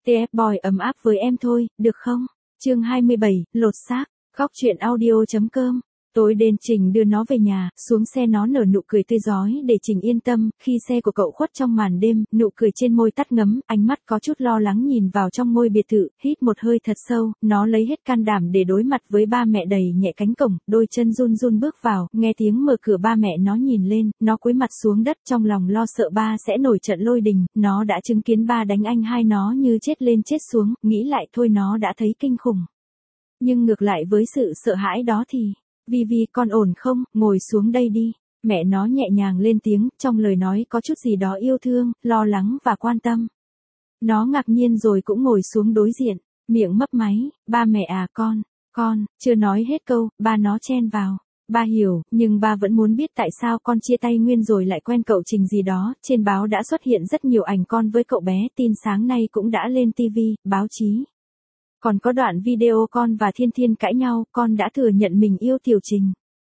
TF Boy ấm áp với em thôi, được không? Chương 27, lột xác. Góc truyện audio.com. Tối đến Trình đưa nó về nhà, xuống xe nó nở nụ cười tươi rói để Trình yên tâm, khi xe của cậu khuất trong màn đêm, nụ cười trên môi tắt ngấm, ánh mắt có chút lo lắng nhìn vào trong ngôi biệt thự, hít một hơi thật sâu, nó lấy hết can đảm để đối mặt với ba mẹ đầy nhẹ cánh cổng, đôi chân run run bước vào, nghe tiếng mở cửa ba mẹ nó nhìn lên, nó cúi mặt xuống đất trong lòng lo sợ ba sẽ nổi trận lôi đình, nó đã chứng kiến ba đánh anh hai nó như chết lên chết xuống, nghĩ lại thôi nó đã thấy kinh khủng. Nhưng ngược lại với sự sợ hãi đó thì... Vi con ổn không, ngồi xuống đây đi. Mẹ nó nhẹ nhàng lên tiếng, trong lời nói có chút gì đó yêu thương, lo lắng và quan tâm. Nó ngạc nhiên rồi cũng ngồi xuống đối diện, miệng mấp máy, ba mẹ à con, chưa nói hết câu, ba nó chen vào. Ba hiểu, nhưng ba vẫn muốn biết tại sao con chia tay Nguyên rồi lại quen cậu Trình gì đó, trên báo đã xuất hiện rất nhiều ảnh con với cậu bé, tin sáng nay cũng đã lên TV, báo chí. Còn có đoạn video con và Thiên Thiên cãi nhau, con đã thừa nhận mình yêu Tiểu Trình.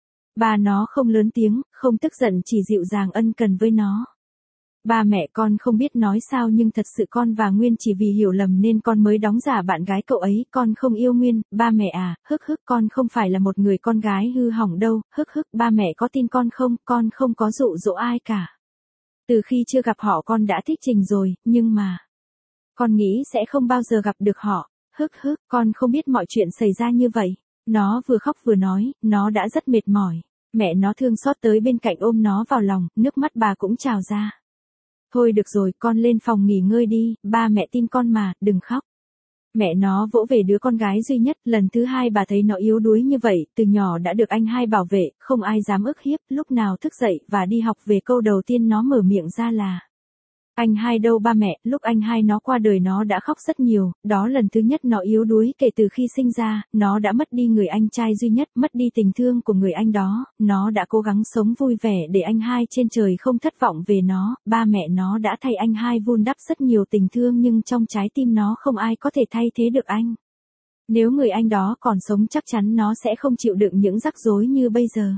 Ba nó không lớn tiếng, không tức giận chỉ dịu dàng ân cần với nó. Ba mẹ con không biết nói sao nhưng thật sự con và Nguyên chỉ vì hiểu lầm nên con mới đóng giả bạn gái cậu ấy, con không yêu Nguyên, ba mẹ à, con không phải là một người con gái hư hỏng đâu, ba mẹ có tin con không có dụ dỗ ai cả. Từ khi chưa gặp họ con đã thích Trình rồi, nhưng mà... con nghĩ sẽ không bao giờ gặp được họ. Con không biết mọi chuyện xảy ra như vậy. Nó vừa khóc vừa nói, nó đã rất mệt mỏi. Mẹ nó thương xót tới bên cạnh ôm nó vào lòng, nước mắt bà cũng trào ra. Thôi được rồi, con lên phòng nghỉ ngơi đi, ba mẹ tin con mà, đừng khóc. Mẹ nó vỗ về đứa con gái duy nhất, lần thứ hai bà thấy nó yếu đuối như vậy, từ nhỏ đã được anh hai bảo vệ, không ai dám ức hiếp, lúc nào thức dậy và đi học về câu đầu tiên nó mở miệng ra là: anh hai đâu ba mẹ, lúc anh hai nó qua đời nó đã khóc rất nhiều, đó lần thứ nhất nó yếu đuối kể từ khi sinh ra, nó đã mất đi người anh trai duy nhất, mất đi tình thương của người anh đó, nó đã cố gắng sống vui vẻ để anh hai trên trời không thất vọng về nó, ba mẹ nó đã thay anh hai vun đắp rất nhiều tình thương nhưng trong trái tim nó không ai có thể thay thế được anh. Nếu người anh đó còn sống chắc chắn nó sẽ không chịu đựng những rắc rối như bây giờ.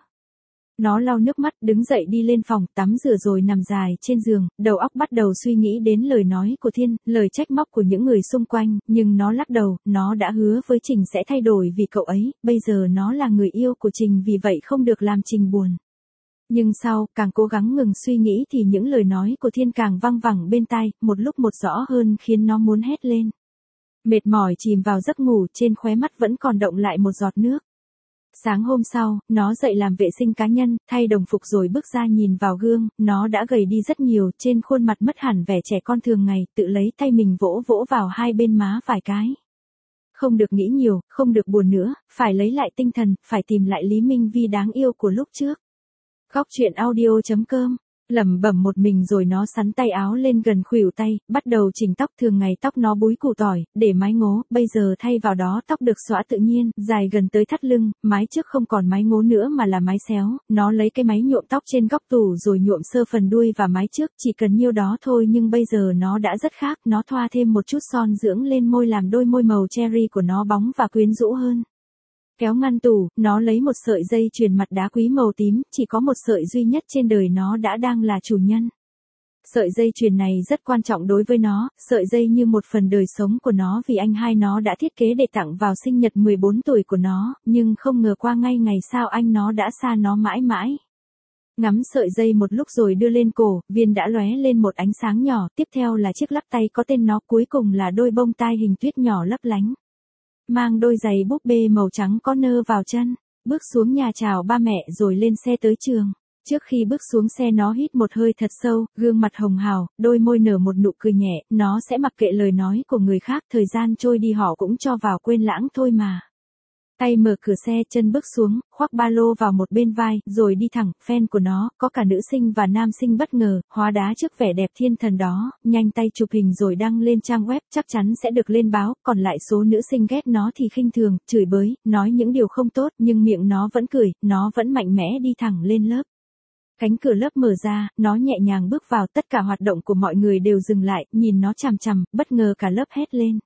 Nó lau nước mắt, đứng dậy đi lên phòng, tắm rửa rồi nằm dài trên giường, đầu óc bắt đầu suy nghĩ đến lời nói của Thiên, lời trách móc của những người xung quanh, nhưng nó lắc đầu, nó đã hứa với Trình sẽ thay đổi vì cậu ấy, bây giờ nó là người yêu của Trình vì vậy không được làm Trình buồn. Nhưng sau, càng cố gắng ngừng suy nghĩ thì những lời nói của Thiên càng văng vẳng bên tai, một lúc một rõ hơn khiến nó muốn hét lên. Mệt mỏi chìm vào giấc ngủ, trên khóe mắt vẫn còn đọng lại một giọt nước. Sáng hôm sau, nó dậy làm vệ sinh cá nhân, thay đồng phục rồi bước ra nhìn vào gương, nó đã gầy đi rất nhiều, trên khuôn mặt mất hẳn vẻ trẻ con thường ngày, tự lấy tay mình vỗ vỗ vào hai bên má vài cái. Không được nghĩ nhiều, không được buồn nữa, phải lấy lại tinh thần, phải tìm lại Lý Minh Vi đáng yêu của lúc trước. Góc truyện audio.com. Lẩm bẩm một mình rồi nó xắn tay áo lên gần khuỷu tay, bắt đầu chỉnh tóc, thường ngày tóc nó búi củ tỏi, để mái ngố, bây giờ thay vào đó tóc được xõa tự nhiên, dài gần tới thắt lưng, mái trước không còn mái ngố nữa mà là mái xéo, nó lấy cái máy nhuộm tóc trên góc tủ rồi nhuộm sơ phần đuôi và mái trước, chỉ cần nhiêu đó thôi nhưng bây giờ nó đã rất khác, nó thoa thêm một chút son dưỡng lên môi làm đôi môi màu cherry của nó bóng và quyến rũ hơn. Kéo ngăn tủ, nó lấy một sợi dây chuyền mặt đá quý màu tím, chỉ có một sợi duy nhất trên đời nó đã đang là chủ nhân. Sợi dây chuyền này rất quan trọng đối với nó, sợi dây như một phần đời sống của nó vì anh hai nó đã thiết kế để tặng vào sinh nhật 14 tuổi của nó, nhưng không ngờ qua ngay ngày sau anh nó đã xa nó mãi mãi. Ngắm sợi dây một lúc rồi đưa lên cổ, viên đã lóe lên một ánh sáng nhỏ, tiếp theo là chiếc lắc tay có tên nó, cuối cùng là đôi bông tai hình tuyết nhỏ lấp lánh. Mang đôi giày búp bê màu trắng có nơ vào chân, bước xuống nhà chào ba mẹ rồi lên xe tới trường. Trước khi bước xuống xe nó hít một hơi thật sâu, gương mặt hồng hào, đôi môi nở một nụ cười nhẹ, nó sẽ mặc kệ lời nói của người khác, thời gian trôi đi họ cũng cho vào quên lãng thôi mà. Tay mở cửa xe, chân bước xuống, khoác ba lô vào một bên vai, rồi đi thẳng, fan của nó, có cả nữ sinh và nam sinh bất ngờ, hóa đá trước vẻ đẹp thiên thần đó, nhanh tay chụp hình rồi đăng lên trang web, chắc chắn sẽ được lên báo, còn lại số nữ sinh ghét nó thì khinh thường, chửi bới, nói những điều không tốt, nhưng miệng nó vẫn cười, nó vẫn mạnh mẽ đi thẳng lên lớp. Cánh cửa lớp mở ra, nó nhẹ nhàng bước vào, tất cả hoạt động của mọi người đều dừng lại, nhìn nó chằm chằm, bất ngờ cả lớp hét lên.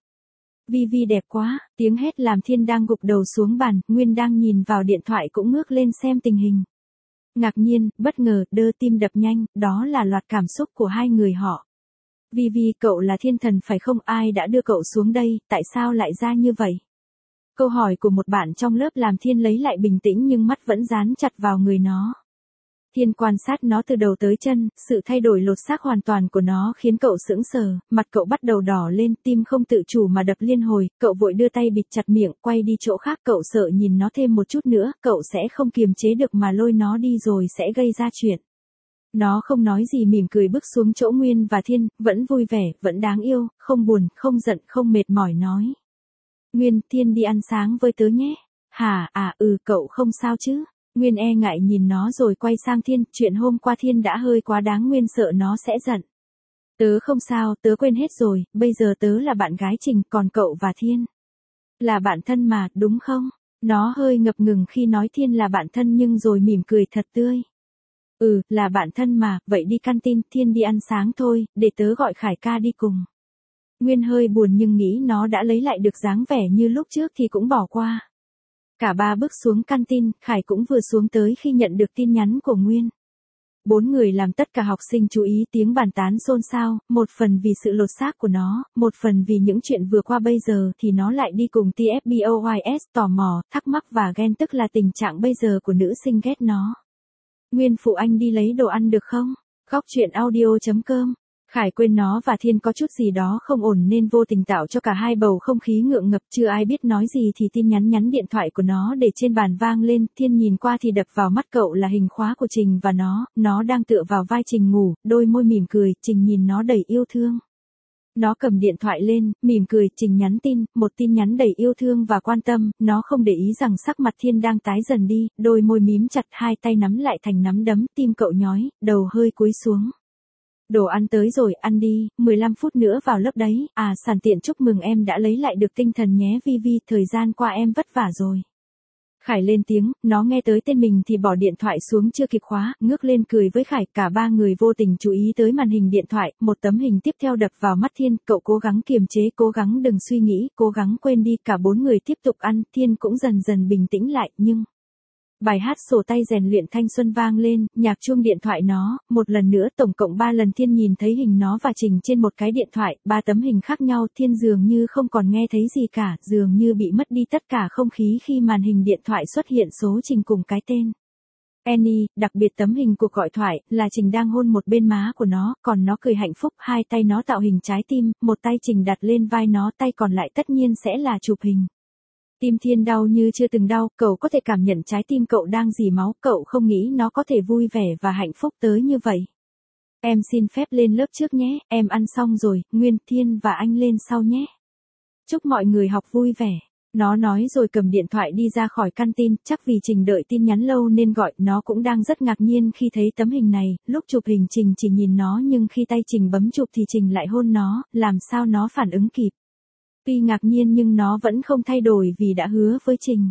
Vi đẹp quá, tiếng hét làm Thiên đang gục đầu xuống bàn, Nguyên đang nhìn vào điện thoại cũng ngước lên xem tình hình. Ngạc nhiên, bất ngờ, tim đập nhanh, đó là loạt cảm xúc của hai người họ. Vi Vi, cậu là thiên thần phải không? Ai đã đưa cậu xuống đây, tại sao lại ra như vậy? Câu hỏi của một bạn trong lớp làm Thiên lấy lại bình tĩnh nhưng mắt vẫn dán chặt vào người nó. Thiên quan sát nó từ đầu tới chân, sự thay đổi lột xác hoàn toàn của nó khiến cậu sững sờ, mặt cậu bắt đầu đỏ lên, tim không tự chủ mà đập liên hồi, cậu vội đưa tay bịt chặt miệng, quay đi chỗ khác, cậu sợ nhìn nó thêm một chút nữa, cậu sẽ không kiềm chế được mà lôi nó đi rồi sẽ gây ra chuyện. Nó không nói gì, mỉm cười bước xuống chỗ Nguyên và Thiên, vẫn vui vẻ, vẫn đáng yêu, không buồn, không giận, không mệt mỏi nói. Nguyên, Thiên đi ăn sáng với tớ nhé. Hả, cậu không sao chứ? Nguyên e ngại nhìn nó rồi quay sang Thiên, chuyện hôm qua Thiên đã hơi quá đáng, Nguyên sợ nó sẽ giận. Tớ không sao, tớ quên hết rồi, bây giờ tớ là bạn gái Trình, còn cậu và Thiên là bạn thân mà, đúng không? Nó hơi ngập ngừng khi nói Thiên là bạn thân nhưng rồi mỉm cười thật tươi. Là bạn thân mà, vậy đi canteen, Thiên đi ăn sáng thôi, để tớ gọi Khải ca đi cùng. Nguyên hơi buồn nhưng nghĩ nó đã lấy lại được dáng vẻ như lúc trước thì cũng bỏ qua. Cả ba bước xuống canteen, Khải cũng vừa xuống tới khi nhận được tin nhắn của Nguyên. 4 người làm tất cả học sinh chú ý, tiếng bàn tán xôn xao, một phần vì sự lột xác của nó, một phần vì những chuyện vừa qua bây giờ thì nó lại đi cùng TFBOYS, tò mò, thắc mắc và ghen, tức là tình trạng bây giờ của nữ sinh ghét nó. Nguyên phụ anh đi lấy đồ ăn được không? Góc chuyện audio.com. Khải quên nó và Thiên có chút gì đó không ổn nên vô tình tạo cho cả hai bầu không khí ngượng ngập, chưa ai biết nói gì thì tin nhắn điện thoại của nó để trên bàn vang lên, Thiên nhìn qua thì đập vào mắt cậu là hình khóa của Trình và nó đang tựa vào vai Trình ngủ, đôi môi mỉm cười, Trình nhìn nó đầy yêu thương. Nó cầm điện thoại lên, mỉm cười, Trình nhắn tin, một tin nhắn đầy yêu thương và quan tâm, nó không để ý rằng sắc mặt Thiên đang tái dần đi, đôi môi mím chặt, hai tay nắm lại thành nắm đấm, tim cậu nhói, đầu hơi cúi xuống. Đồ ăn tới rồi, ăn đi, 15 phút nữa vào lớp đấy, sẵn tiện chúc mừng em đã lấy lại được tinh thần nhé Vi Vi, thời gian qua em vất vả rồi. Khải lên tiếng, nó nghe tới tên mình thì bỏ điện thoại xuống chưa kịp khóa, ngước lên cười với Khải, cả ba người vô tình chú ý tới màn hình điện thoại, một tấm hình tiếp theo đập vào mắt Thiên, cậu cố gắng kiềm chế, cố gắng đừng suy nghĩ, cố gắng quên đi, cả 4 người tiếp tục ăn, Thiên cũng dần dần bình tĩnh lại, nhưng... Bài hát sổ tay rèn luyện thanh xuân vang lên, nhạc chuông điện thoại nó, một lần nữa tổng cộng 3 lần Thiên nhìn thấy hình nó và Trình trên một cái điện thoại, 3 tấm hình khác nhau, Thiên dường như không còn nghe thấy gì cả, dường như bị mất đi tất cả không khí khi màn hình điện thoại xuất hiện số Trình cùng cái tên. Annie, đặc biệt tấm hình cuộc gọi thoại, là Trình đang hôn một bên má của nó, còn nó cười hạnh phúc, hai tay nó tạo hình trái tim, một tay Trình đặt lên vai nó, tay còn lại tất nhiên sẽ là chụp hình. Tim Thiên đau như chưa từng đau, cậu có thể cảm nhận trái tim cậu đang rỉ máu, cậu không nghĩ nó có thể vui vẻ và hạnh phúc tới như vậy. Em xin phép lên lớp trước nhé, em ăn xong rồi, Nguyên, Thiên và anh lên sau nhé. Chúc mọi người học vui vẻ. Nó nói rồi cầm điện thoại đi ra khỏi canteen, chắc vì Trình đợi tin nhắn lâu nên gọi, nó cũng đang rất ngạc nhiên khi thấy tấm hình này, lúc chụp hình Trình chỉ nhìn nó nhưng khi tay Trình bấm chụp thì Trình lại hôn nó, làm sao nó phản ứng kịp. Tuy ngạc nhiên nhưng nó vẫn không thay đổi vì đã hứa với Trình.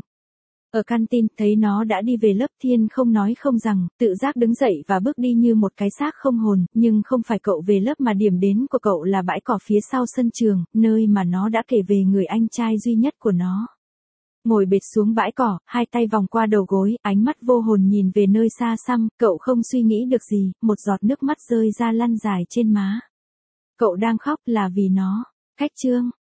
Ở canteen, thấy nó đã đi về lớp, Thiên không nói không rằng, tự giác đứng dậy và bước đi như một cái xác không hồn, nhưng không phải cậu về lớp mà điểm đến của cậu là bãi cỏ phía sau sân trường, nơi mà nó đã kể về người anh trai duy nhất của nó. Ngồi bệt xuống bãi cỏ, hai tay vòng qua đầu gối, ánh mắt vô hồn nhìn về nơi xa xăm, cậu không suy nghĩ được gì, một giọt nước mắt rơi ra lăn dài trên má. Cậu đang khóc là vì nó. Cách chương